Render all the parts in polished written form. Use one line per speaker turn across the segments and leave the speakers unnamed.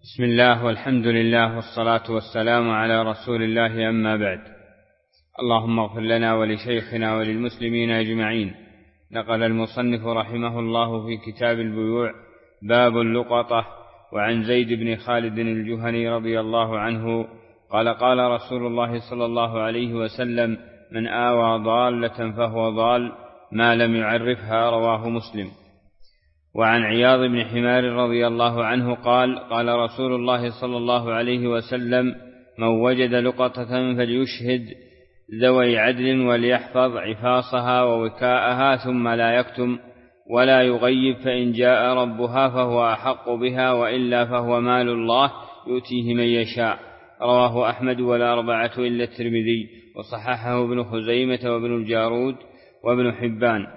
بسم الله والحمد لله والصلاة والسلام على رسول الله، أما بعد. اللهم اغفر لنا ولشيخنا وللمسلمين أجمعين. نقل المصنف رحمه الله في كتاب البيوع باب اللقطة: وعن زيد بن خالد الجهني رضي الله عنه قال: قال رسول الله صلى الله عليه وسلم: من آوى ضالة فهو ضال ما لم يعرفها. رواه مسلم. وعن عياض بن حمار رضي الله عنه قال: قال رسول الله صلى الله عليه وسلم: من وجد لقطة فليشهد ذوي عدل وليحفظ عفاصها ووكاءها ثم لا يكتم ولا يغيب، فإن جاء ربها فهو أحق بها، وإلا فهو مال الله يؤتيه من يشاء. رواه أحمد والأربعة إلا الترمذي، وصححه ابن خزيمة وابن الجارود وابن حبان.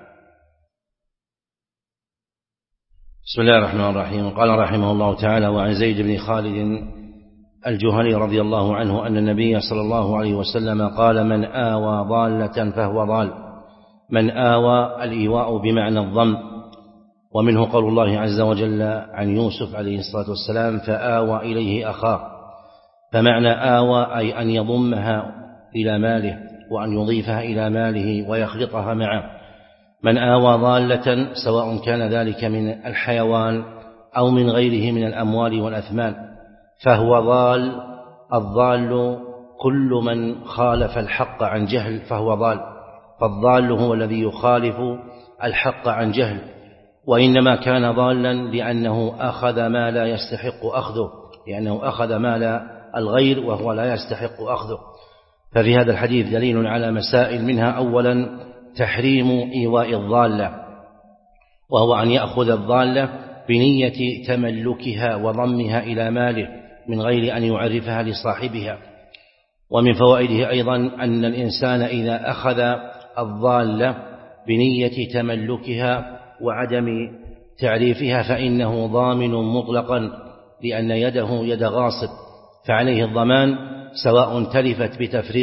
بسم الله الرحمن الرحيم. قال رحمه الله تعالى: وعن زيد بن خالد الجهني رضي الله عنه أن النبي صلى الله عليه وسلم قال: من آوى ضالة فهو ضال. من آوى، الإيواء بمعنى الضم، ومنه قول الله عز وجل عن يوسف عليه الصلاة والسلام: فآوى إليه أخاه. فمعنى آوى أي أن يضمها إلى ماله وأن يضيفها إلى ماله ويخلطها معه. من آوى ضالة، سواء كان ذلك من الحيوان أو من غيره من الأموال والأثمان، فهو ضال. الضال كل من خالف الحق عن جهل فهو ضال، فالضال هو الذي يخالف الحق عن جهل، وإنما كان ضالا لأنه أخذ ما لا يستحق أخذه، لأنه أخذ مال الغير وهو لا يستحق أخذه. ففي هذا الحديث دليل على مسائل، منها أولا تحريم إيواء الضالة، وهو أن يأخذ الضالة بنية تملكها وضمها إلى ماله من غير أن يعرفها لصاحبها. ومن فوائده أيضا أن الإنسان إذا أخذ الضالة بنية تملكها وعدم تعريفها فإنه ضامن مطلقا، لأن يده يد غاصب، فعليه الضمان، سواء تلفت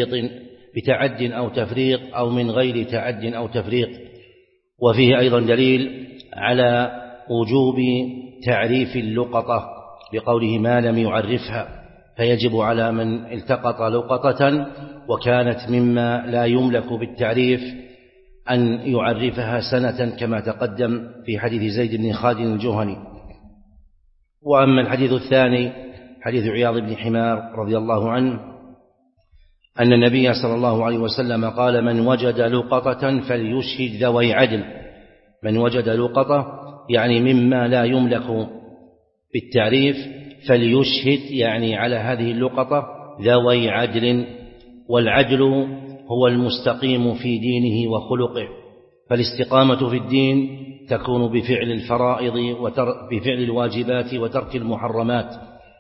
بتعد أو تفريط أو من غير تعد أو تفريط. وفيه أيضا دليل على وجوب تعريف اللقطة بقوله ما لم يعرفها، فيجب على من التقط لقطة وكانت مما لا يملك بالتعريف أن يعرفها سنة، كما تقدم في حديث زيد بن خالد الجهني. وأما الحديث الثاني حديث عياض بن حمار رضي الله عنه أن النبي صلى الله عليه وسلم قال: من وجد لقطة فليشهد ذوي عدل. من وجد لقطة يعني مما لا يملك بالتعريف، فليشهد يعني على هذه اللقطة ذوي عدل. والعدل هو المستقيم في دينه وخلقه، فالاستقامة في الدين تكون بفعل الفرائض بفعل الواجبات وترك المحرمات،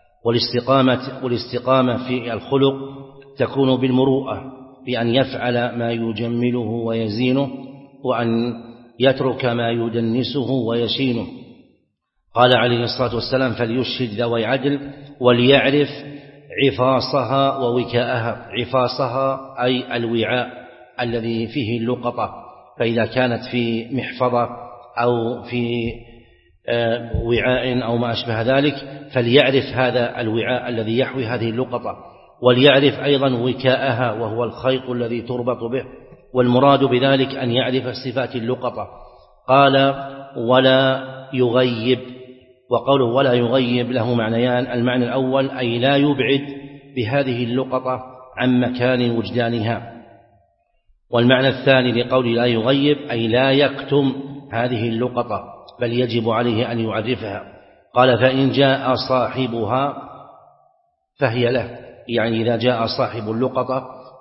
والاستقامة في الخلق تكون بالمروءة، بأن يفعل ما يجمله ويزينه، وأن يترك ما يدنسه ويشينه. قال عليه الصلاة والسلام: فليشهد ذوي عدل وليعرف عفاصها ووكاءها. عفاصها أي الوعاء الذي فيه اللقطة، فإذا كانت في محفظة أو في وعاء أو ما أشبه ذلك فليعرف هذا الوعاء الذي يحوي هذه اللقطة، وليعرف أيضا وكاءها وهو الخيط الذي تربط به. والمراد بذلك أن يعرف صفات اللقطة. قال: ولا يغيب. وقوله ولا يغيب له معنيان: المعنى الأول أي لا يبعد بهذه اللقطة عن مكان وجدانها، والمعنى الثاني لقول لا يغيب أي لا يكتم هذه اللقطة، بل يجب عليه أن يعرفها. قال: فإن جاء صاحبها فهي له، يعني إذا جاء صاحب اللقطة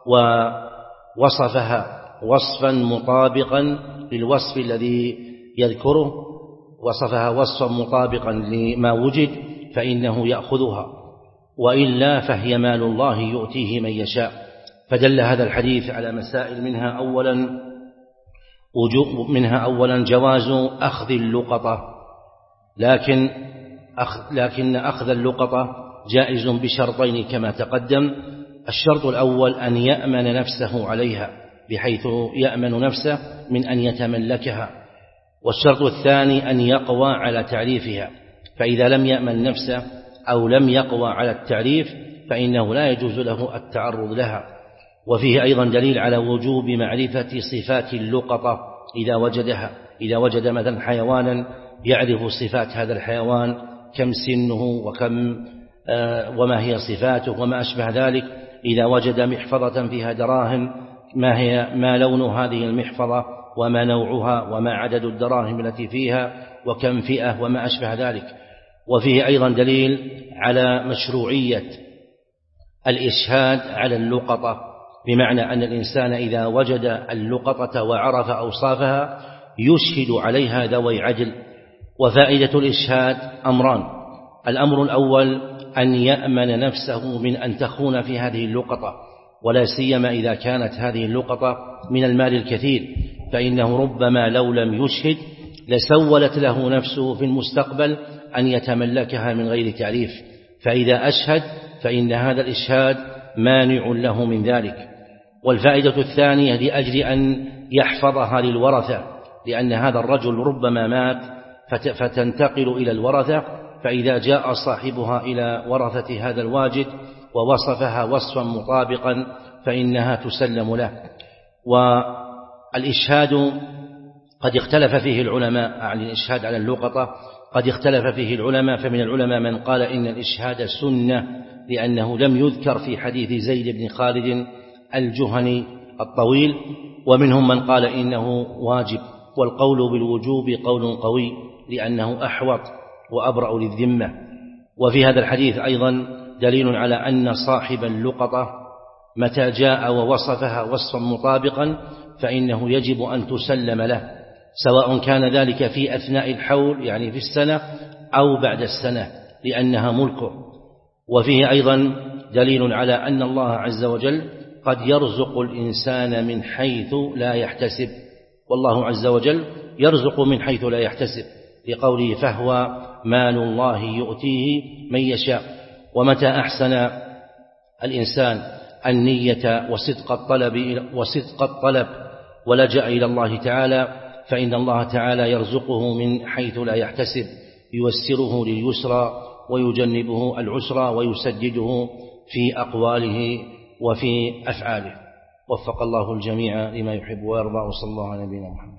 ووصفها وصفا مطابقا للوصف الذي يذكره، وصفها وصفا مطابقا لما وجد، فإنه يأخذها، وإلا فهي مال الله يؤتيه من يشاء. فدل هذا الحديث على مسائل، منها أولا جواز أخذ اللقطة، لكن أخذ اللقطة جائز بشرطين كما تقدم. الشرط الأول أن يأمن نفسه عليها، بحيث يأمن نفسه من أن يتملكها. والشرط الثاني أن يقوى على تعريفها، فإذا لم يأمن نفسه أو لم يقوى على التعريف فإنه لا يجوز له التعرض لها. وفيه أيضا دليل على وجوب معرفة صفات اللقطة إذا وجدها، إذا وجد مثلا حيوانا يعرف صفات هذا الحيوان، كم سنه وكم وما هي صفاته وما أشبه ذلك. إذا وجد محفظة فيها دراهم ما لون هذه المحفظة وما نوعها وما عدد الدراهم التي فيها وكم فئة وما أشبه ذلك. وفيه أيضا دليل على مشروعية الإشهاد على اللقطة، بمعنى أن الإنسان إذا وجد اللقطة وعرف أوصافها يشهد عليها ذوي عدل. وفائدة الإشهاد أمران: الأمر الأول أن يأمن نفسه من أن تخون في هذه اللقطة، ولا سيما إذا كانت هذه اللقطة من المال الكثير، فإنه ربما لو لم يشهد لسولت له نفسه في المستقبل أن يتملكها من غير تعريف، فإذا أشهد فإن هذا الإشهاد مانع له من ذلك. والفائدة الثانية لأجل أن يحفظها للورثة، لأن هذا الرجل ربما مات فتنتقل إلى الورثة، فإذا جاء صاحبها إلى ورثة هذا الواجد ووصفها وصفا مطابقا فإنها تسلم له. والإشهاد قد اختلف فيه العلماء عن الإشهاد على اللقطة، قد اختلف فيه العلماء، فمن العلماء من قال إن الإشهاد سنة لأنه لم يذكر في حديث زيد بن خالد الجهني الطويل، ومنهم من قال إنه واجب. والقول بالوجوب قول قوي لأنه أحوط وأبرأ للذمة. وفي هذا الحديث أيضا دليل على أن صاحب اللقطة متى جاء ووصفها وصفا مطابقا فإنه يجب أن تسلم له، سواء كان ذلك في أثناء الحول يعني في السنة أو بعد السنة، لأنها ملكه. وفيه أيضا دليل على أن الله عز وجل قد يرزق الإنسان من حيث لا يحتسب، والله عز وجل يرزق من حيث لا يحتسب، لقوله فهو مال الله يؤتيه من يشاء. ومتى أحسن الإنسان النية وصدق الطلب ولجأ إلى الله تعالى فإن الله تعالى يرزقه من حيث لا يحتسب، ييسره لليسرى ويجنبه العسرى ويسدده في أقواله وفي أفعاله. وفق الله الجميع لما يحب ويرضى، وصلى الله على نبينا محمد.